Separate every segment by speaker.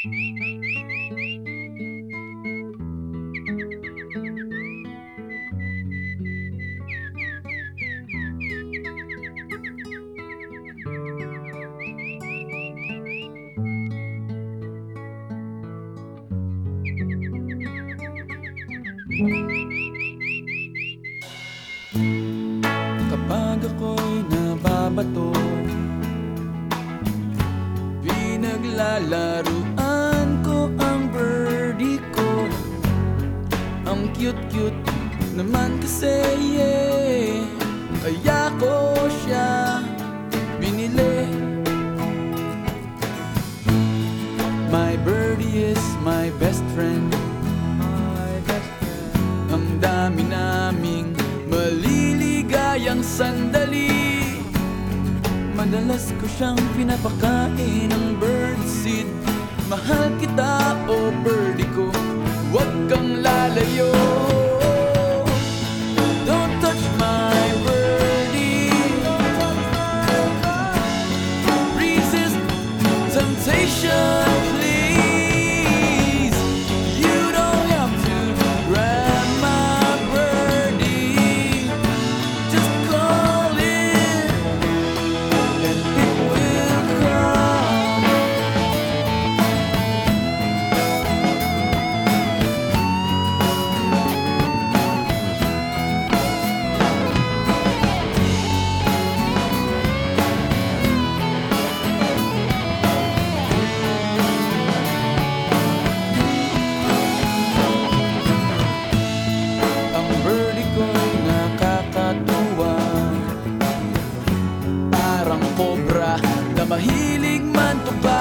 Speaker 1: Kapag ako'y nababato, pinaglalaruan ko ang birdie ko. Ang cute-cute naman kasi, yeah. Kaya ko siya binili. My birdie is my best friend. Ang dami naming maliligayang sandali. Madalas ko siyang pinapakain ng birdseed. Mahal kita, oh birdie ko, huwag kang lalayo. Don't touch my birdie. Resist temptation, please. You don't have to grab my birdie. Just call it and it will come. Ang birdie ko'y nakakatuwa, parang cobra na mahilig mantuka.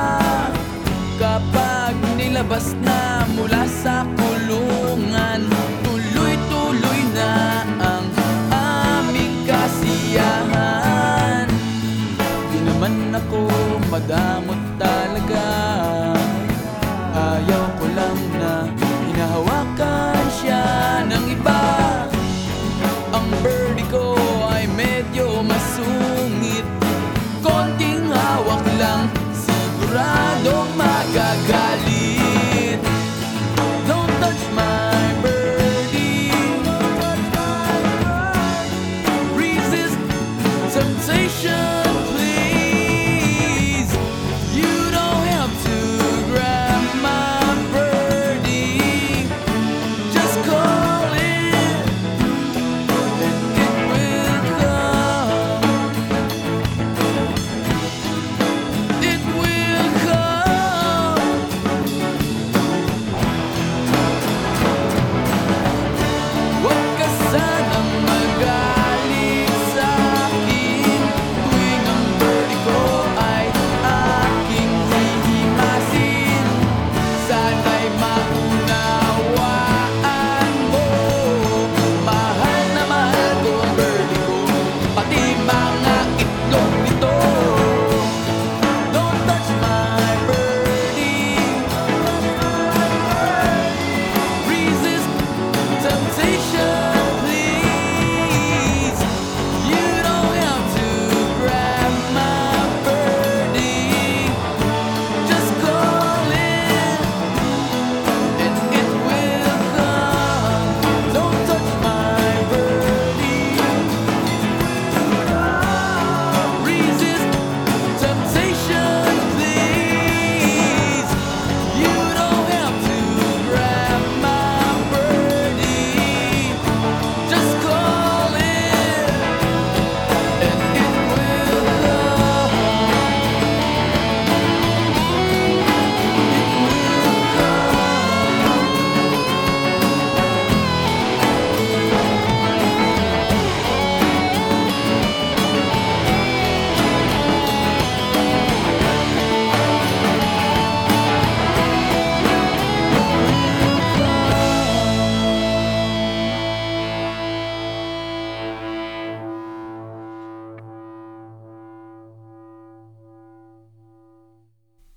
Speaker 1: Kapag nilabas na mula sa kulungan, tuloy-tuloy na ang aming kasiyahan. Di naman ako madamot talaga.